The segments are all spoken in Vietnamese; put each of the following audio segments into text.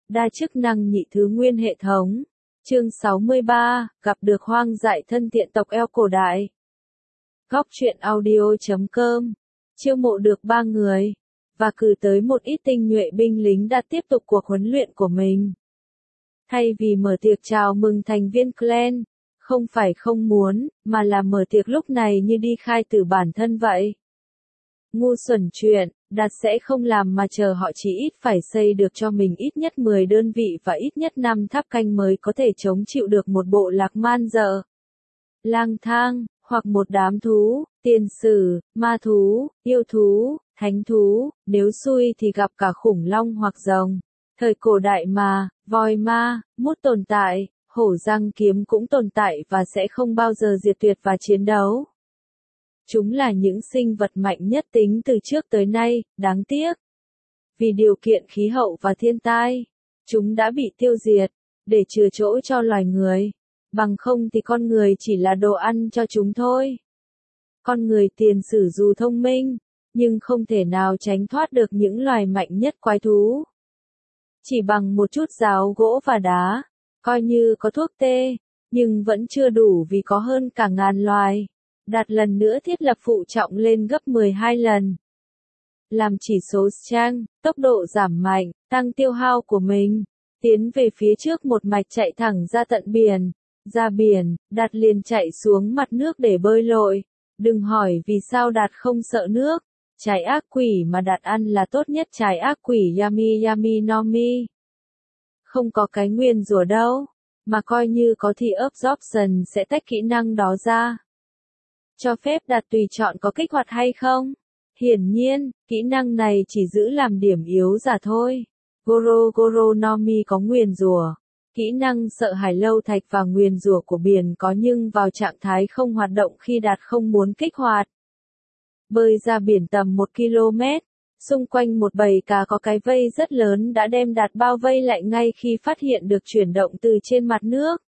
Đa chức năng nhị thứ nguyên hệ thống. Chương 63, gặp được hoang dại thân thiện tộc eo cổ đại. Góc truyện audio.com. Chiêu mộ được 3 người, và cử tới một ít tinh nhuệ binh lính đã tiếp tục cuộc huấn luyện của mình. Thay vì mở tiệc chào mừng thành viên clan, không phải không muốn, mà là mở tiệc lúc này như đi khai tử bản thân vậy. Ngu xuẩn chuyện, Đạt sẽ không làm mà chờ họ chỉ ít phải xây được cho mình ít nhất 10 đơn vị và ít nhất 5 tháp canh mới có thể chống chịu được một bộ lạc man dợ, lang thang, hoặc một đám thú, tiền sử, ma thú, yêu thú, thánh thú, nếu xui thì gặp cả khủng long hoặc rồng. Thời cổ đại mà, voi ma, mút tồn tại, hổ răng kiếm cũng tồn tại và sẽ không bao giờ diệt tuyệt và chiến đấu. Chúng là những sinh vật mạnh nhất tính từ trước tới nay, đáng tiếc. Vì điều kiện khí hậu và thiên tai, chúng đã bị tiêu diệt, để chừa chỗ cho loài người. Bằng không thì con người chỉ là đồ ăn cho chúng thôi. Con người tiền sử dù thông minh, nhưng không thể nào tránh thoát được những loài mạnh nhất quái thú. Chỉ bằng một chút giáo gỗ và đá, coi như có thuốc tê, nhưng vẫn chưa đủ vì có hơn cả ngàn loài. Đạt lần nữa thiết lập phụ trọng lên gấp 12 lần. Làm chỉ số strength, tốc độ giảm mạnh, tăng tiêu hao của mình. Tiến về phía trước một mạch chạy thẳng ra tận biển. Ra biển, Đạt liền chạy xuống mặt nước để bơi lội. Đừng hỏi vì sao Đạt không sợ nước. Trái ác quỷ mà Đạt ăn là tốt nhất trái ác quỷ Yummy Yummy Nomi. Không có cái nguyền rủa đâu, mà coi như có thì absorption sẽ tách kỹ năng đó ra. Cho phép Đạt tùy chọn có kích hoạt hay không? Hiển nhiên, kỹ năng này chỉ giữ làm điểm yếu giả thôi. Goro Goro Nomi có nguyền rủa. Kỹ năng sợ hãi lâu thạch và nguyền rủa của biển có nhưng vào trạng thái không hoạt động khi Đạt không muốn kích hoạt. Bơi ra biển tầm 1 km, xung quanh một bầy cá có cái vây rất lớn đã đem Đạt bao vây lại ngay khi phát hiện được chuyển động từ trên mặt nước.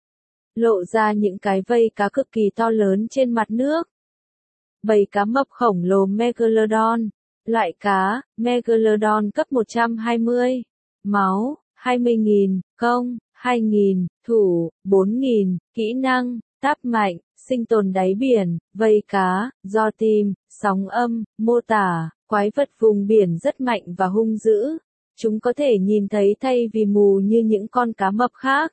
Lộ ra những cái vây cá cực kỳ to lớn trên mặt nước. Bầy cá mập khổng lồ Megalodon. Loại cá, Megalodon cấp 120. Máu, 20.000, công, 2.000, thủ, 4.000, kỹ năng, táp mạnh, sinh tồn đáy biển, vây cá, do tìm, sóng âm, mô tả, quái vật vùng biển rất mạnh và hung dữ. Chúng có thể nhìn thấy thay vì mù như những con cá mập khác.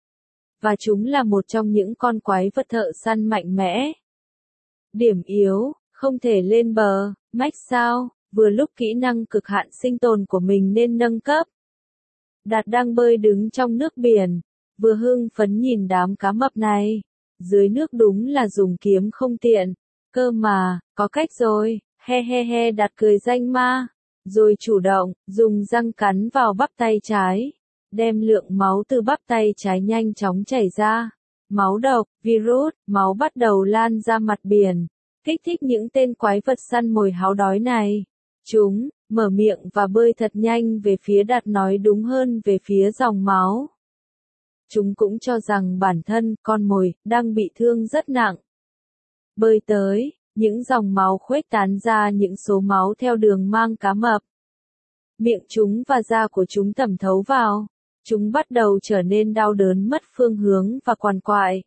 Và chúng là một trong những con quái vật thợ săn mạnh mẽ. Điểm yếu, không thể lên bờ, max sao, vừa lúc kỹ năng cực hạn sinh tồn của mình nên nâng cấp. Đạt đang bơi đứng trong nước biển, vừa hưng phấn nhìn đám cá mập này. Dưới nước đúng là dùng kiếm không tiện, cơ mà, có cách rồi, he he he. Đạt cười danh ma, rồi chủ động, dùng răng cắn vào bắp tay trái. Đem lượng máu từ bắp tay trái nhanh chóng chảy ra. Máu độc, virus, máu bắt đầu lan ra mặt biển, kích thích những tên quái vật săn mồi háo đói này. Chúng mở miệng và bơi thật nhanh về phía Đạt, nói đúng hơn về phía dòng máu. Chúng cũng cho rằng bản thân, con mồi, đang bị thương rất nặng. Bơi tới, những dòng máu khuếch tán ra những số máu theo đường mang cá mập. Miệng chúng và da của chúng thẩm thấu vào. Chúng bắt đầu trở nên đau đớn, mất phương hướng và quằn quại.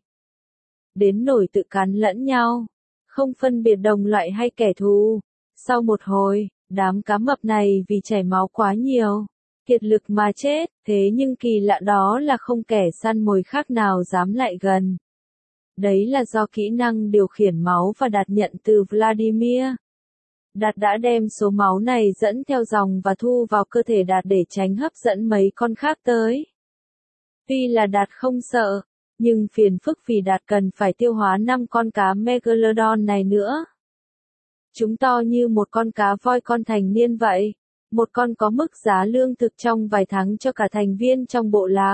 Đến nỗi tự cắn lẫn nhau, không phân biệt đồng loại hay kẻ thù. Sau một hồi, đám cá mập này vì chảy máu quá nhiều, kiệt lực mà chết, thế nhưng kỳ lạ đó là không kẻ săn mồi khác nào dám lại gần. Đấy là do kỹ năng điều khiển máu và Đạt nhận từ Vladimir. Đạt đã đem số máu này dẫn theo dòng và thu vào cơ thể Đạt để tránh hấp dẫn mấy con khác tới. Tuy là Đạt không sợ, nhưng phiền phức vì Đạt cần phải tiêu hóa 5 con cá Megalodon này nữa. Chúng to như một con cá voi con thành niên vậy. Một con có mức giá lương thực trong vài tháng cho cả thành viên trong bộ lạc.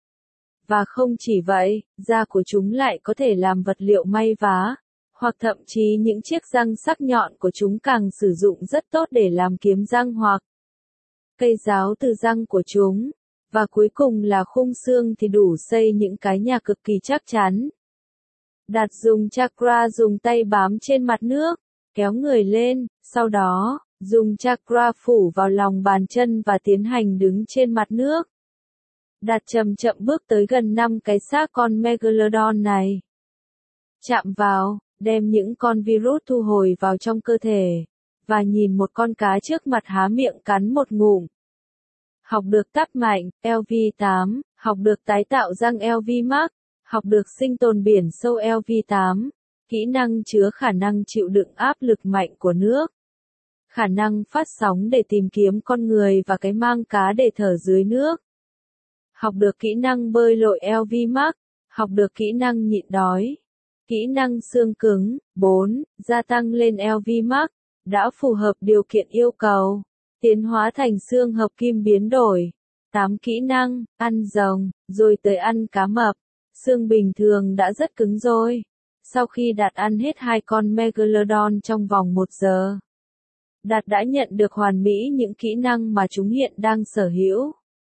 Và không chỉ vậy, da của chúng lại có thể làm vật liệu may vá, hoặc thậm chí những chiếc răng sắc nhọn của chúng càng sử dụng rất tốt để làm kiếm răng hoặc cây giáo từ răng của chúng. Và cuối cùng là khung xương thì đủ xây những cái nhà cực kỳ chắc chắn. Đạt dùng chakra dùng tay bám trên mặt nước, kéo người lên, sau đó, dùng chakra phủ vào lòng bàn chân và tiến hành đứng trên mặt nước. Đạt chậm chậm bước tới gần 5 cái xác con Megalodon này. Chạm vào, đem những con virus thu hồi vào trong cơ thể, và nhìn một con cá trước mặt há miệng cắn một ngụm. Học được táp mạnh, LV8, học được tái tạo răng LV Max, học được sinh tồn biển sâu LV8, kỹ năng chứa khả năng chịu đựng áp lực mạnh của nước. Khả năng phát sóng để tìm kiếm con người và cái mang cá để thở dưới nước. Học được kỹ năng bơi lội LV Max, học được kỹ năng nhịn đói. Kỹ năng xương cứng, 4, gia tăng lên LV Max, đã phù hợp điều kiện yêu cầu. Tiến hóa thành xương hợp kim biến đổi. 8 kỹ năng, ăn rồng, rồi tới ăn cá mập. Xương bình thường đã rất cứng rồi. Sau khi Đạt ăn hết 2 con Megalodon trong vòng 1 giờ, Đạt đã nhận được hoàn mỹ những kỹ năng mà chúng hiện đang sở hữu.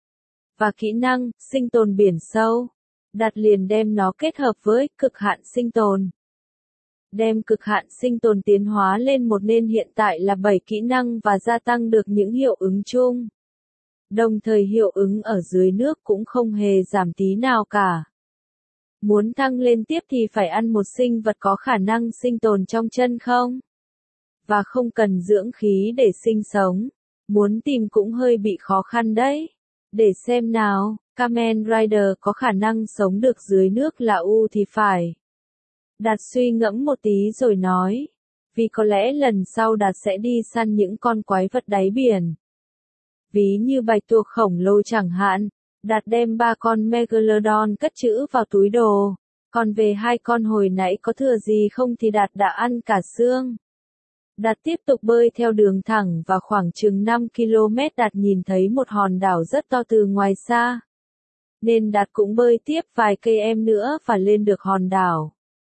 Và kỹ năng, sinh tồn biển sâu. Đạt liền đem nó kết hợp với cực hạn sinh tồn. Đem cực hạn sinh tồn tiến hóa lên một nên hiện tại là 7 kỹ năng và gia tăng được những hiệu ứng chung. Đồng thời hiệu ứng ở dưới nước cũng không hề giảm tí nào cả. Muốn thăng lên tiếp thì phải ăn một sinh vật có khả năng sinh tồn trong chân không? Và không cần dưỡng khí để sinh sống. Muốn tìm cũng hơi bị khó khăn đấy. Để xem nào, Kamen Rider có khả năng sống được dưới nước là U thì phải. Đạt suy ngẫm một tí rồi nói. Vì có lẽ lần sau Đạt sẽ đi săn những con quái vật đáy biển. Ví như bạch tuộc khổng lồ chẳng hạn. Đạt đem 3 con Megalodon cất trữ vào túi đồ. Còn về 2 con hồi nãy có thừa gì không thì Đạt đã ăn cả xương. Đạt tiếp tục bơi theo đường thẳng và khoảng chừng 5 km Đạt nhìn thấy một hòn đảo rất to từ ngoài xa. Nên Đạt cũng bơi tiếp vài cây em nữa và lên được hòn đảo.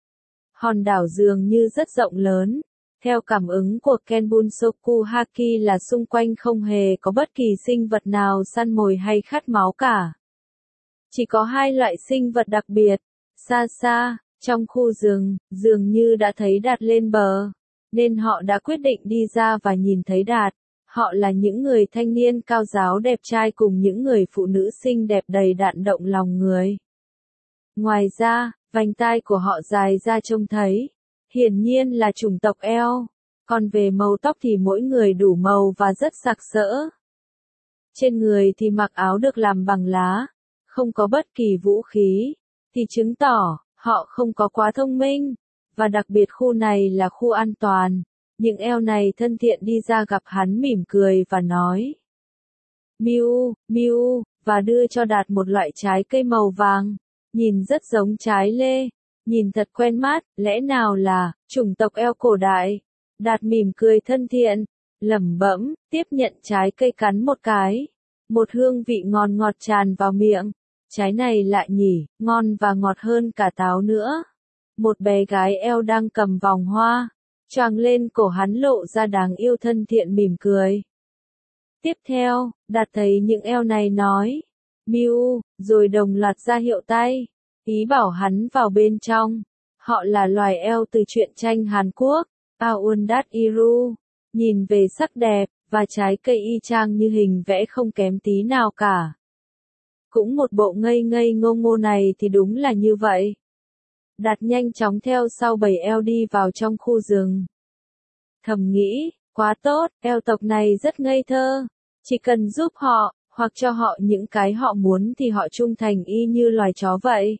Hòn đảo dường như rất rộng lớn. Theo cảm ứng của Kenbunsoku Haki là xung quanh không hề có bất kỳ sinh vật nào săn mồi hay khát máu cả. Chỉ có 2 loại sinh vật đặc biệt. Xa xa, trong khu rừng, dường như đã thấy Đạt lên bờ. Nên họ đã quyết định đi ra và nhìn thấy Đạt. Họ là những người thanh niên cao giáo đẹp trai cùng những người phụ nữ xinh đẹp đầy đặn động lòng người. Ngoài ra, vành tai của họ dài ra trông thấy. Hiển nhiên là chủng tộc eo. Còn về màu tóc thì mỗi người đủ màu và rất sặc sỡ. Trên người thì mặc áo được làm bằng lá. Không có bất kỳ vũ khí. Thì chứng tỏ, họ không có quá thông minh. Và đặc biệt khu này là khu an toàn. Những eo này thân thiện đi ra gặp hắn mỉm cười và nói. Miu, miu, và đưa cho Đạt một loại trái cây màu vàng. Nhìn rất giống trái lê. Nhìn thật quen mắt, lẽ nào là chủng tộc eo cổ đại. Đạt mỉm cười thân thiện, lẩm bẩm, tiếp nhận trái cây cắn một cái. Một hương vị ngon ngọt tràn vào miệng. Trái này lạ nhỉ, ngon và ngọt hơn cả táo nữa. Một bé gái eo đang cầm vòng hoa, choàng lên cổ hắn lộ ra đáng yêu thân thiện mỉm cười. Tiếp theo, Đạt thấy những eo này nói, miu, rồi đồng loạt ra hiệu tay, ý bảo hắn vào bên trong. Họ là loài eo từ truyện tranh Hàn Quốc, Aondat Iru, nhìn về sắc đẹp, và trái cây y chang như hình vẽ không kém tí nào cả. Cũng một bộ ngây ngây ngô ngô này thì đúng là như vậy. Đạt nhanh chóng theo sau bầy eo đi vào trong khu rừng. Thầm nghĩ, quá tốt, eo tộc này rất ngây thơ. Chỉ cần giúp họ, hoặc cho họ những cái họ muốn thì họ trung thành y như loài chó vậy.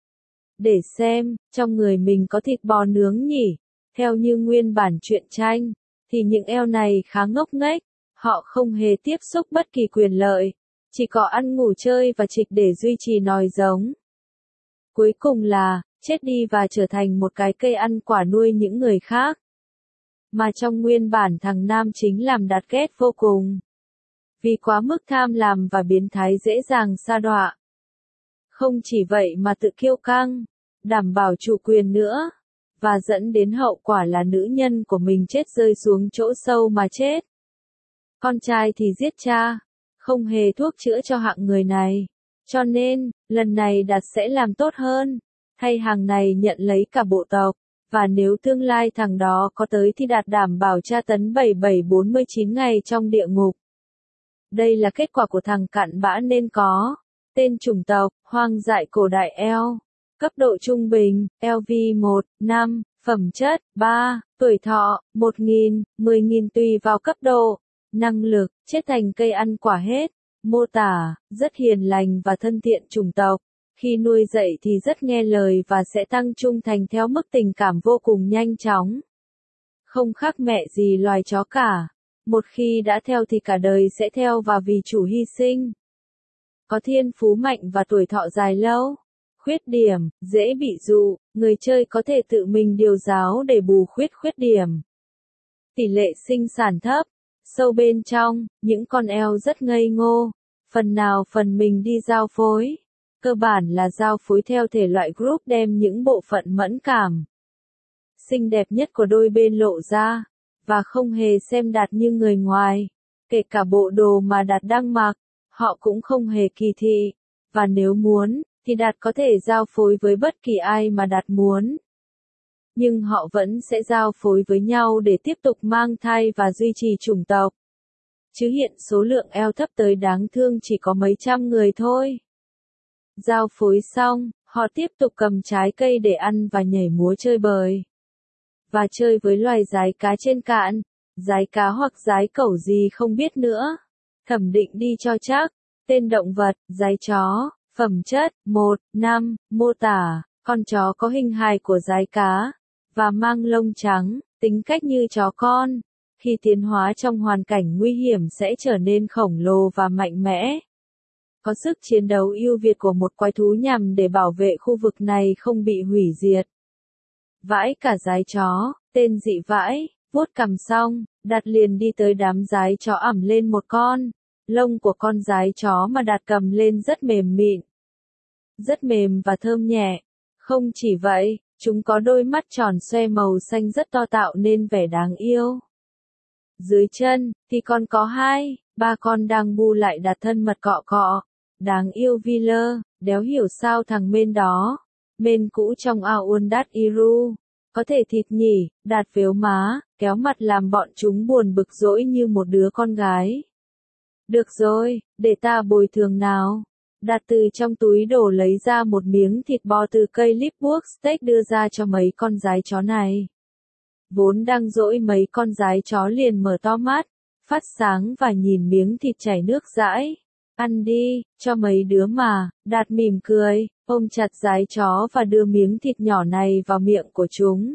Để xem, trong người mình có thịt bò nướng nhỉ? Theo như nguyên bản truyện tranh, thì những eo này khá ngốc nghếch. Họ không hề tiếp xúc bất kỳ quyền lợi. Chỉ có ăn ngủ chơi và trịch để duy trì nòi giống. Cuối cùng là, chết đi và trở thành một cái cây ăn quả nuôi những người khác. Mà trong nguyên bản thằng nam chính làm Đạt ghét vô cùng. Vì quá mức tham lam và biến thái dễ dàng sa đọa. Không chỉ vậy mà tự kiêu căng, đảm bảo chủ quyền nữa. Và dẫn đến hậu quả là nữ nhân của mình chết rơi xuống chỗ sâu mà chết. Con trai thì giết cha. Không hề thuốc chữa cho hạng người này. Cho nên, lần này Đạt sẽ làm tốt hơn. Thay hàng này nhận lấy cả bộ tộc. Và nếu tương lai thằng đó có tới thì Đạt đảm bảo tra tấn 7749 ngày trong địa ngục. Đây là kết quả của thằng cặn bã nên có. Tên chủng tộc, hoang dại cổ đại eo. Cấp độ trung bình, LV1, 5, phẩm chất, 3, tuổi thọ, 1.000, 10.000 tùy vào cấp độ. Năng lực, chết thành cây ăn quả hết. Mô tả, rất hiền lành và thân thiện chủng tộc. Khi nuôi dạy thì rất nghe lời và sẽ tăng trung thành theo mức tình cảm vô cùng nhanh chóng. Không khác mẹ gì loài chó cả. Một khi đã theo thì cả đời sẽ theo và vì chủ hy sinh. Có thiên phú mạnh và tuổi thọ dài lâu. Khuyết điểm, dễ bị dụ, người chơi có thể tự mình điều giáo để bù khuyết điểm. Tỷ lệ sinh sản thấp. Sâu bên trong, những con eo rất ngây ngô. Phần nào phần mình đi giao phối. Cơ bản là giao phối theo thể loại group đem những bộ phận mẫn cảm, xinh đẹp nhất của đôi bên lộ ra, và không hề xem Đạt như người ngoài. Kể cả bộ đồ mà Đạt đang mặc, họ cũng không hề kỳ thị, và nếu muốn, thì Đạt có thể giao phối với bất kỳ ai mà Đạt muốn. Nhưng họ vẫn sẽ giao phối với nhau để tiếp tục mang thai và duy trì chủng tộc. Chứ hiện số lượng eo thấp tới đáng thương chỉ có mấy trăm người thôi. Giao phối xong, họ tiếp tục cầm trái cây để ăn và nhảy múa chơi bời. Và chơi với loài giái cá trên cạn, giái cá hoặc giái cẩu gì không biết nữa. Thẩm định đi cho chắc. Tên động vật, giái chó. Phẩm chất, 1, 5, mô tả, con chó có hình hài của giái cá, và mang lông trắng, tính cách như chó con. Khi tiến hóa trong hoàn cảnh nguy hiểm sẽ trở nên khổng lồ và mạnh mẽ. Có sức chiến đấu ưu việt của một quái thú nhằm để bảo vệ khu vực này không bị hủy diệt. Vãi cả giái chó, tên dị vãi, vuốt cằm xong, Đạt liền đi tới đám giái chó ẵm lên một con. Lông của con giái chó mà Đạt cầm lên rất mềm mịn. Rất mềm và thơm nhẹ. Không chỉ vậy, chúng có đôi mắt tròn xoe màu xanh rất to tạo nên vẻ đáng yêu. Dưới chân, thì còn có 2, 3 con đang bu lại Đạt thân mật cọ cọ. Đáng yêu Viller, đéo hiểu sao thằng Mên đó. Mên cũ trong Aundat Iru. Có thể thịt nhỉ, Đạt véo má, kéo mặt làm bọn chúng buồn bực dỗi như một đứa con gái. Được rồi, để ta bồi thường nào. Đạt từ trong túi đổ lấy ra một miếng thịt bò từ cây Lipburg Steak đưa ra cho mấy con giái chó này. Vốn đang dỗi mấy con giái chó liền mở to mắt, phát sáng và nhìn miếng thịt chảy nước dãi. Ăn đi, cho mấy đứa mà. Đạt mỉm cười, ôm chặt giái chó và đưa miếng thịt nhỏ này vào miệng của chúng.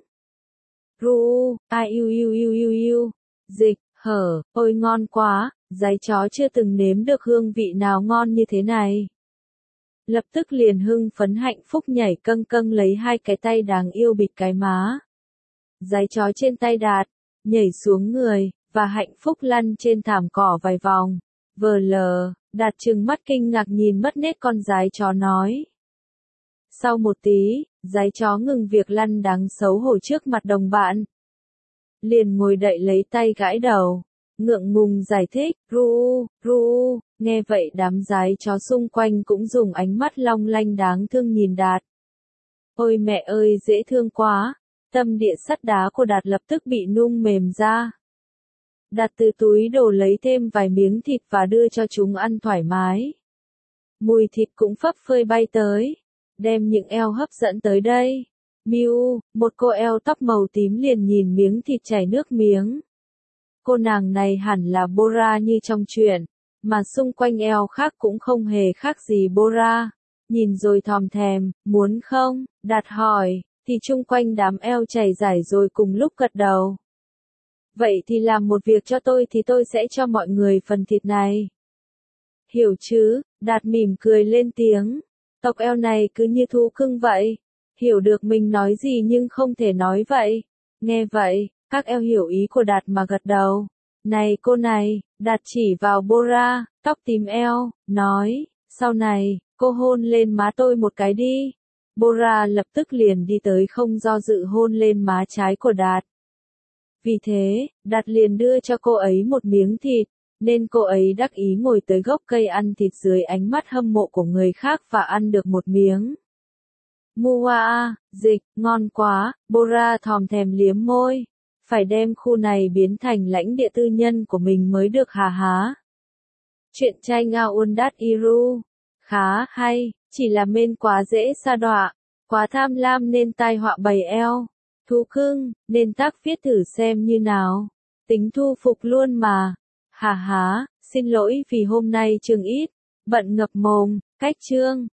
Ru, ai yêu yêu yêu yêu yêu. Dịch, hở, ôi ngon quá, giái chó chưa từng nếm được hương vị nào ngon như thế này. Lập tức liền hưng phấn hạnh phúc nhảy câng câng lấy 2 cái tay đáng yêu bịt cái má. Giái chó trên tay Đạt, nhảy xuống người, và hạnh phúc lăn trên thảm cỏ vài vòng. Vờ lờ, Đạt trừng mắt kinh ngạc nhìn mất nét con giái chó nói. Sau một tí, giái chó ngừng việc lăn đáng xấu hổ trước mặt đồng bạn. Liền ngồi đậy lấy tay gãi đầu. Ngượng ngùng giải thích, ru, nghe vậy đám giái chó xung quanh cũng dùng ánh mắt long lanh đáng thương nhìn Đạt. Ôi mẹ ơi dễ thương quá, tâm địa sắt đá của Đạt lập tức bị nung mềm ra. Đạt từ túi đổ lấy thêm vài miếng thịt và đưa cho chúng ăn thoải mái. Mùi thịt cũng phấp phới bay tới, đem những eo hấp dẫn tới đây. Miu, một cô eo tóc màu tím liền nhìn miếng thịt chảy nước miếng. Cô nàng này hẳn là Bora như trong truyện, mà xung quanh eo khác cũng không hề khác gì Bora. Nhìn rồi thòm thèm, muốn không? Đạt hỏi, thì chung quanh đám eo chảy rải rồi cùng lúc gật đầu. Vậy thì làm một việc cho tôi thì tôi sẽ cho mọi người phần thịt này. Hiểu chứ? Đạt mỉm cười lên tiếng. Tộc eo này cứ như thú cưng vậy. Hiểu được mình nói gì nhưng không thể nói vậy. Nghe vậy, các eo hiểu ý của Đạt mà gật đầu. Này cô này, Đạt chỉ vào Bora, tóc tím eo, nói, sau này, cô hôn lên má tôi một cái đi. Bora lập tức liền đi tới không do dự hôn lên má trái của Đạt. Vì thế, Đạt liền đưa cho cô ấy một miếng thịt, nên cô ấy đắc ý ngồi tới gốc cây ăn thịt dưới ánh mắt hâm mộ của người khác và ăn được một miếng. Mua, dịch, ngon quá, Bora thòm thèm liếm môi. Phải đem khu này biến thành lãnh địa tư nhân của mình mới được hà há. Truyện tranh Aundat Iru. Khá hay, chỉ là men quá dễ sa đọa, quá tham lam nên tai họa bầy eo. Thú cưng, nên tác viết thử xem như nào. Tính thu phục luôn mà. Hà há, xin lỗi vì hôm nay chương ít, bận ngập mồm, cách chương.